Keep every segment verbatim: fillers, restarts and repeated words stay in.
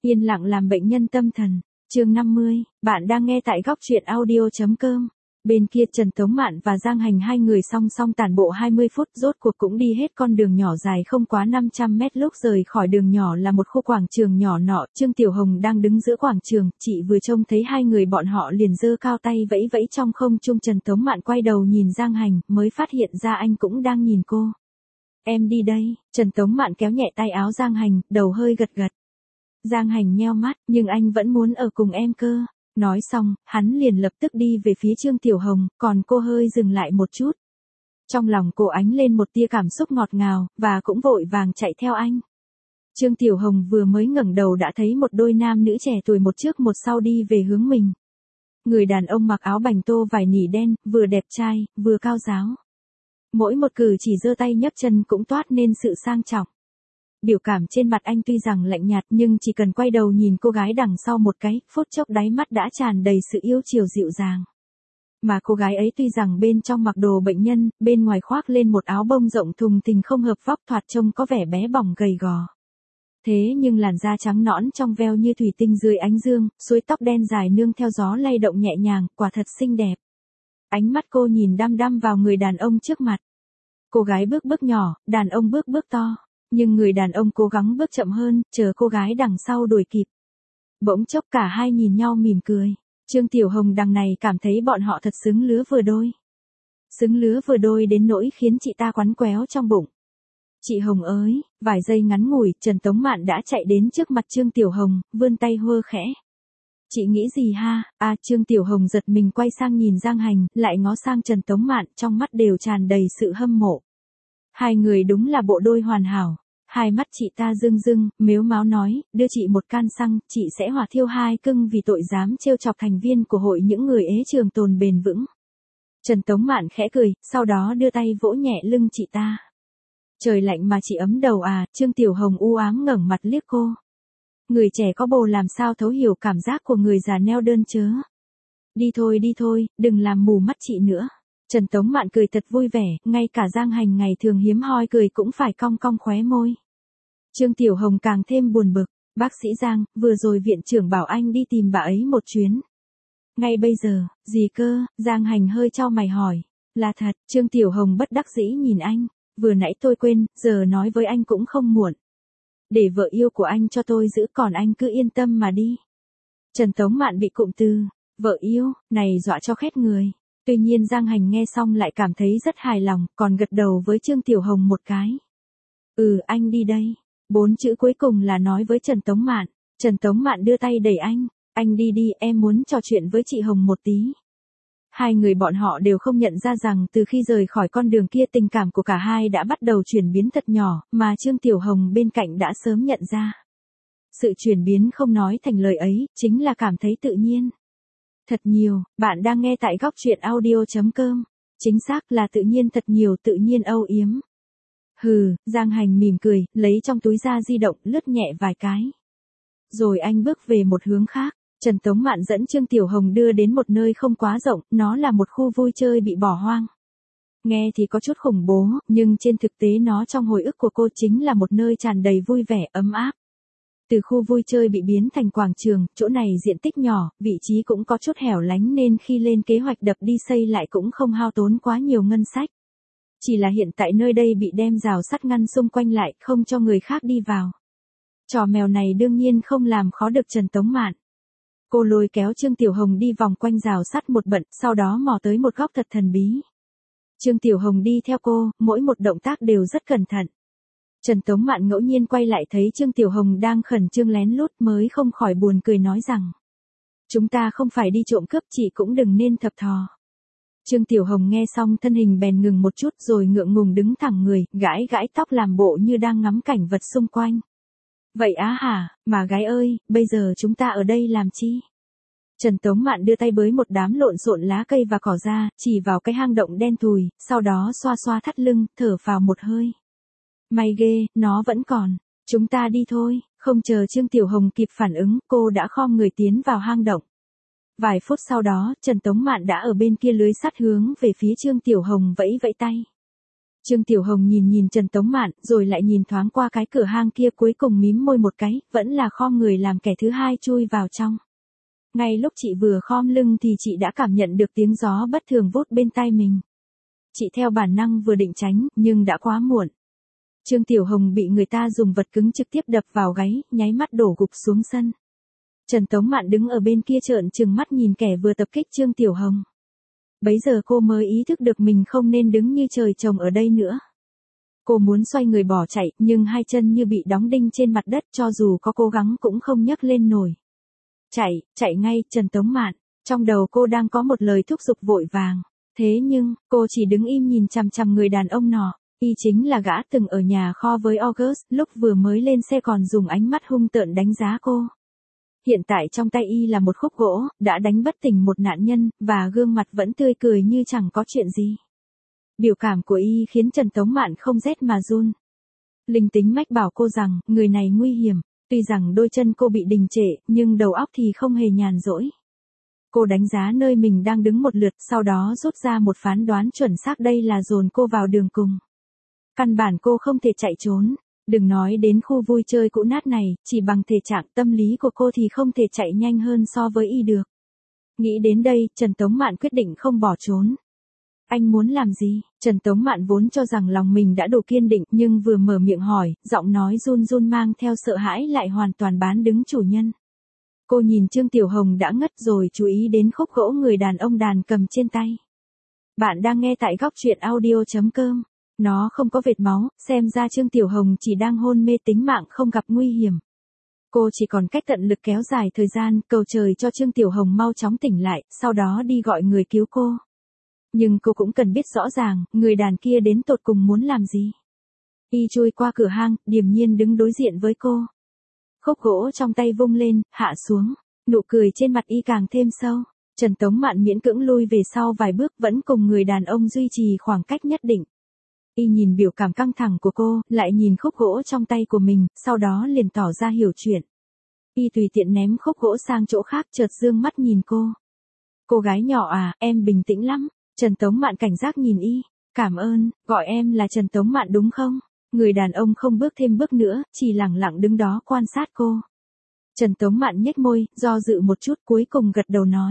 Yên lặng làm bệnh nhân tâm thần. Chương năm mươi, bạn đang nghe tại góc truyện audio chấm com. Bên kia Trần Tống Mạn và Giang Hành hai người song song tản bộ hai mươi phút, rốt cuộc cũng đi hết con đường nhỏ dài không quá năm trăm mét. Lúc rời khỏi đường nhỏ là một khu quảng trường nhỏ nọ, Trương Tiểu Hồng đang đứng giữa quảng trường, chị vừa trông thấy hai người bọn họ liền giơ cao tay vẫy vẫy trong không trung. Trần Tống Mạn quay đầu nhìn Giang Hành, mới phát hiện ra anh cũng đang nhìn cô. Em đi đây. Trần Tống Mạn kéo nhẹ tay áo Giang Hành, đầu hơi gật gật. Giang Hành nheo mắt, nhưng anh vẫn muốn ở cùng em cơ. Nói xong, hắn liền lập tức đi về phía Trương Tiểu Hồng, còn cô hơi dừng lại một chút. Trong lòng cô ánh lên một tia cảm xúc ngọt ngào, và cũng vội vàng chạy theo anh. Trương Tiểu Hồng vừa mới ngẩng đầu đã thấy một đôi nam nữ trẻ tuổi một trước một sau đi về hướng mình. Người đàn ông mặc áo bành tô vải nỉ đen, vừa đẹp trai, vừa cao ráo. Mỗi một cử chỉ giơ tay nhấc chân cũng toát nên sự sang trọng. Biểu cảm trên mặt anh tuy rằng lạnh nhạt nhưng chỉ cần quay đầu nhìn cô gái đằng sau một cái, phút chốc đáy mắt đã tràn đầy sự yêu chiều dịu dàng. Mà cô gái ấy tuy rằng bên trong mặc đồ bệnh nhân, bên ngoài khoác lên một áo bông rộng thùng thình không hợp vóc, thoạt trông có vẻ bé bỏng gầy gò. Thế nhưng làn da trắng nõn trong veo như thủy tinh dưới ánh dương, suối tóc đen dài nương theo gió lay động nhẹ nhàng, quả thật xinh đẹp. Ánh mắt cô nhìn đăm đăm vào người đàn ông trước mặt. Cô gái bước bước nhỏ, đàn ông bước bước to. Nhưng người đàn ông cố gắng bước chậm hơn, chờ cô gái đằng sau đuổi kịp. Bỗng chốc cả hai nhìn nhau mỉm cười. Trương Tiểu Hồng đằng này cảm thấy bọn họ thật xứng lứa vừa đôi. Xứng lứa vừa đôi đến nỗi khiến chị ta quắn quéo trong bụng. Chị Hồng ơi, vài giây ngắn ngủi, Trần Tống Mạn đã chạy đến trước mặt Trương Tiểu Hồng, vươn tay hơ khẽ. Chị nghĩ gì ha? À, Trương Tiểu Hồng giật mình quay sang nhìn Giang Hành, lại ngó sang Trần Tống Mạn, trong mắt đều tràn đầy sự hâm mộ. Hai người đúng là bộ đôi hoàn hảo. Hai mắt chị ta rưng rưng, mếu máo nói, đưa chị một can xăng, chị sẽ hỏa thiêu hai cưng vì tội dám trêu chọc thành viên của hội những người ế trường tồn bền vững. Trần Tống Mạn khẽ cười, sau đó đưa tay vỗ nhẹ lưng chị ta. Trời lạnh mà chị ấm đầu à? Trương Tiểu Hồng u ám ngẩng mặt liếc cô. Người trẻ có bồ làm sao thấu hiểu cảm giác của người già neo đơn chớ. Đi thôi đi thôi, đừng làm mù mắt chị nữa. Trần Tống Mạn cười thật vui vẻ, ngay cả Giang Hành ngày thường hiếm hoi cười cũng phải cong cong khóe môi. Trương Tiểu Hồng càng thêm buồn bực, bác sĩ Giang, vừa rồi viện trưởng bảo anh đi tìm bà ấy một chuyến. Ngay bây giờ, gì cơ? Giang Hành hơi chau mày hỏi. Là thật, Trương Tiểu Hồng bất đắc dĩ nhìn anh, vừa nãy tôi quên, giờ nói với anh cũng không muộn. Để vợ yêu của anh cho tôi giữ, còn anh cứ yên tâm mà đi. Trần Tống Mạn bị cụm từ, vợ yêu, này dọa cho khét người. Tuy nhiên Giang Hành nghe xong lại cảm thấy rất hài lòng, còn gật đầu với Trương Tiểu Hồng một cái. Ừ, anh đi đây. Bốn chữ cuối cùng là nói với Trần Tống Mạn. Trần Tống Mạn đưa tay đẩy anh. Anh đi đi, em muốn trò chuyện với chị Hồng một tí. Hai người bọn họ đều không nhận ra rằng từ khi rời khỏi con đường kia tình cảm của cả hai đã bắt đầu chuyển biến thật nhỏ, mà Trương Tiểu Hồng bên cạnh đã sớm nhận ra. Sự chuyển biến không nói thành lời ấy, chính là cảm thấy tự nhiên. Thật nhiều, bạn đang nghe tại góc truyện audio chấm com. Chính xác là tự nhiên, thật nhiều, tự nhiên âu yếm. Hừ, Giang Hành mỉm cười, lấy trong túi ra di động, lướt nhẹ vài cái. Rồi anh bước về một hướng khác. Trần Tống Mạn dẫn Trương Tiểu Hồng đưa đến một nơi không quá rộng, nó là một khu vui chơi bị bỏ hoang. Nghe thì có chút khủng bố, nhưng trên thực tế nó trong hồi ức của cô chính là một nơi tràn đầy vui vẻ, ấm áp. Từ khu vui chơi bị biến thành quảng trường, chỗ này diện tích nhỏ, vị trí cũng có chút hẻo lánh nên khi lên kế hoạch đập đi xây lại cũng không hao tốn quá nhiều ngân sách. Chỉ là hiện tại nơi đây bị đem rào sắt ngăn xung quanh lại, không cho người khác đi vào. Trò mèo này đương nhiên không làm khó được Trần Tống Mạn. Cô lôi kéo Trương Tiểu Hồng đi vòng quanh rào sắt một bận, sau đó mò tới một góc thật thần bí. Trương Tiểu Hồng đi theo cô, mỗi một động tác đều rất cẩn thận. Trần Tống Mạn ngẫu nhiên quay lại thấy Trương Tiểu Hồng đang khẩn trương lén lút, mới không khỏi buồn cười nói rằng. Chúng ta không phải đi trộm cướp, chị cũng đừng nên thập thò. Trương Tiểu Hồng nghe xong thân hình bèn ngừng một chút rồi ngượng ngùng đứng thẳng người, gãi gãi tóc làm bộ như đang ngắm cảnh vật xung quanh. Vậy á hả, mà gái ơi, bây giờ chúng ta ở đây làm chi? Trần Tống Mạn đưa tay bới một đám lộn xộn lá cây và cỏ ra, chỉ vào cái hang động đen thùi, sau đó xoa xoa thắt lưng, thở phào một hơi. May ghê, nó vẫn còn. Chúng ta đi thôi. Không chờ Trương Tiểu Hồng kịp phản ứng, cô đã khom người tiến vào hang động. Vài phút sau đó, Trần Tống Mạn đã ở bên kia lưới sắt hướng về phía Trương Tiểu Hồng vẫy vẫy tay. Trương Tiểu Hồng nhìn nhìn Trần Tống Mạn, rồi lại nhìn thoáng qua cái cửa hang kia, cuối cùng mím môi một cái, vẫn là khom người làm kẻ thứ hai chui vào trong. Ngay lúc chị vừa khom lưng thì chị đã cảm nhận được tiếng gió bất thường vút bên tai mình. Chị theo bản năng vừa định tránh, nhưng đã quá muộn. Trương Tiểu Hồng bị người ta dùng vật cứng trực tiếp đập vào gáy, nháy mắt đổ gục xuống sân. Trần Tống Mạn đứng ở bên kia trợn trừng mắt nhìn kẻ vừa tập kích Trương Tiểu Hồng. Bấy giờ cô mới ý thức được mình không nên đứng như trời trồng ở đây nữa. Cô muốn xoay người bỏ chạy, nhưng hai chân như bị đóng đinh trên mặt đất, cho dù có cố gắng cũng không nhấc lên nổi. Chạy, chạy ngay, Trần Tống Mạn. Trong đầu cô đang có một lời thúc giục vội vàng. Thế nhưng, cô chỉ đứng im nhìn chằm chằm người đàn ông nọ. Y chính là gã từng ở nhà kho với August, lúc vừa mới lên xe còn dùng ánh mắt hung tợn đánh giá cô. Hiện tại trong tay Y là một khúc gỗ, đã đánh bất tỉnh một nạn nhân, và gương mặt vẫn tươi cười như chẳng có chuyện gì. Biểu cảm của Y khiến Trần Tống Mạn không rét mà run. Linh tính mách bảo cô rằng, người này nguy hiểm. Tuy rằng đôi chân cô bị đình trệ, nhưng đầu óc thì không hề nhàn rỗi. Cô đánh giá nơi mình đang đứng một lượt, sau đó rút ra một phán đoán chuẩn xác, đây là dồn cô vào đường cùng. Căn bản cô không thể chạy trốn. Đừng nói đến khu vui chơi cũ nát này, chỉ bằng thể trạng tâm lý của cô thì không thể chạy nhanh hơn so với Y được. Nghĩ đến đây, Trần Tống Mạn quyết định không bỏ trốn. Anh muốn làm gì? Trần Tống Mạn vốn cho rằng lòng mình đã đủ kiên định, nhưng vừa mở miệng hỏi, giọng nói run run mang theo sợ hãi lại hoàn toàn bán đứng chủ nhân. Cô nhìn Trương Tiểu Hồng đã ngất rồi chú ý đến khúc gỗ người đàn ông đàn cầm trên tay. Bạn đang nghe tại góc truyện audio chấm com. Nó không có vệt máu, xem ra Trương Tiểu Hồng chỉ đang hôn mê, tính mạng không gặp nguy hiểm. Cô chỉ còn cách tận lực kéo dài thời gian, cầu trời cho Trương Tiểu Hồng mau chóng tỉnh lại, sau đó đi gọi người cứu cô. Nhưng cô cũng cần biết rõ ràng, người đàn kia đến tột cùng muốn làm gì. Y chui qua cửa hang, điềm nhiên đứng đối diện với cô. Khúc gỗ trong tay vung lên, hạ xuống, nụ cười trên mặt Y càng thêm sâu. Trần Tống Mạn miễn cưỡng lui về sau vài bước, vẫn cùng người đàn ông duy trì khoảng cách nhất định. Y nhìn biểu cảm căng thẳng của cô, lại nhìn khúc gỗ trong tay của mình, sau đó liền tỏ ra hiểu chuyện. Y tùy tiện ném khúc gỗ sang chỗ khác, chợt dương mắt nhìn cô. Cô gái nhỏ à, em bình tĩnh lắm. Trần Tống Mạn cảnh giác nhìn Y. Cảm ơn, gọi em là Trần Tống Mạn đúng không? Người đàn ông không bước thêm bước nữa, chỉ lặng lặng đứng đó quan sát cô. Trần Tống Mạn nhếch môi, do dự một chút, cuối cùng gật đầu nói.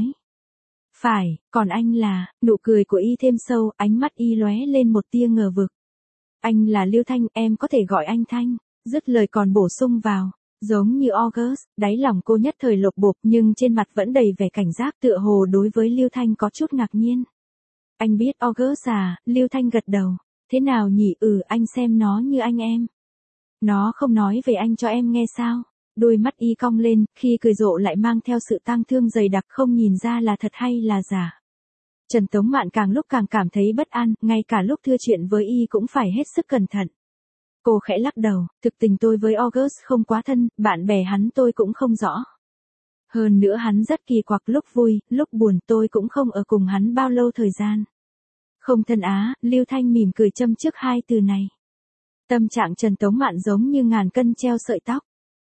Phải, còn anh là, nụ cười của Y thêm sâu, ánh mắt Y lóe lên một tia ngờ vực. Anh là Lưu Thanh, em có thể gọi anh Thanh. Dứt lời còn bổ sung vào. Giống như August, đáy lòng cô nhất thời lột bột, nhưng trên mặt vẫn đầy vẻ cảnh giác, tựa hồ đối với Lưu Thanh có chút ngạc nhiên. Anh biết August à? Lưu Thanh gật đầu. Thế nào nhỉ? Ừ, anh xem nó như anh em. Nó không nói về anh cho em nghe sao? Đôi mắt Y cong lên, khi cười rộ lại mang theo sự tang thương dày đặc, không nhìn ra là thật hay là giả. Trần Tống Mạn càng lúc càng cảm thấy bất an, ngay cả lúc thưa chuyện với Y cũng phải hết sức cẩn thận. Cô khẽ lắc đầu, thực tình tôi với August không quá thân, bạn bè hắn tôi cũng không rõ. Hơn nữa hắn rất kỳ quặc, lúc vui, lúc buồn, tôi cũng không ở cùng hắn bao lâu thời gian. Không thân á, Lưu Thanh mỉm cười châm trước hai từ này. Tâm trạng Trần Tống Mạn giống như ngàn cân treo sợi tóc.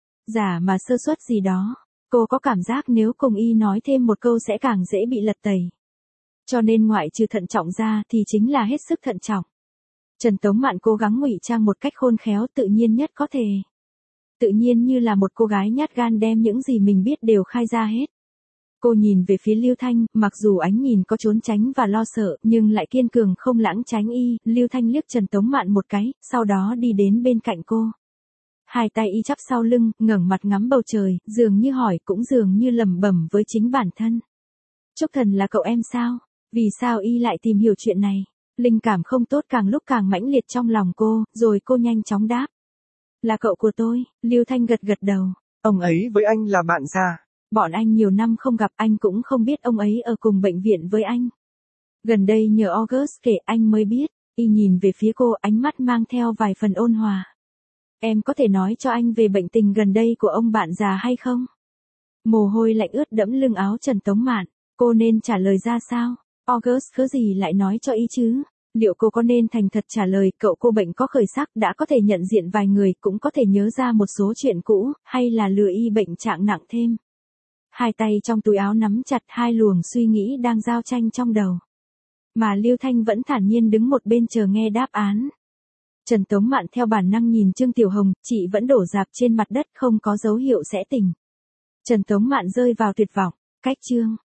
Giả mà sơ suất gì đó, cô có cảm giác nếu cùng Y nói thêm một câu sẽ càng dễ bị lật tẩy. Cho nên ngoại trừ thận trọng ra thì chính là hết sức thận trọng. Trần Tống Mạn cố gắng ngụy trang một cách khôn khéo, tự nhiên nhất có thể. Tự nhiên như là một cô gái nhát gan đem những gì mình biết đều khai ra hết. Cô nhìn về phía Lưu Thanh, mặc dù ánh nhìn có trốn tránh và lo sợ, nhưng lại kiên cường không lãng tránh Y. Lưu Thanh liếc Trần Tống Mạn một cái, sau đó đi đến bên cạnh cô. Hai tay Y chắp sau lưng, ngẩng mặt ngắm bầu trời, dường như hỏi cũng dường như lẩm bẩm với chính bản thân. Trúc Thần là cậu em sao? Vì sao Y lại tìm hiểu chuyện này? Linh cảm không tốt càng lúc càng mãnh liệt trong lòng cô, rồi cô nhanh chóng đáp. Là cậu của tôi. Lưu Thanh gật gật đầu. Ông ấy với anh là bạn già. Bọn anh nhiều năm không gặp, anh cũng không biết ông ấy ở cùng bệnh viện với anh. Gần đây nhờ August kể anh mới biết. Y nhìn về phía cô, ánh mắt mang theo vài phần ôn hòa. Em có thể nói cho anh về bệnh tình gần đây của ông bạn già hay không? Mồ hôi lạnh ướt đẫm lưng áo Trần Tống Mạn. Cô nên trả lời ra sao? August cứ gì lại nói cho Y chứ? Liệu cô có nên thành thật trả lời cậu cô bệnh có khởi sắc, đã có thể nhận diện vài người, cũng có thể nhớ ra một số chuyện cũ, hay là lừa Y bệnh trạng nặng thêm? Hai tay trong túi áo nắm chặt, hai luồng suy nghĩ đang giao tranh trong đầu. Mà Lưu Thanh vẫn thản nhiên đứng một bên chờ nghe đáp án. Trần Tống Mạn theo bản năng nhìn Trương Tiểu Hồng, chị vẫn đổ rạp trên mặt đất không có dấu hiệu sẽ tỉnh. Trần Tống Mạn rơi vào tuyệt vọng, cách Trương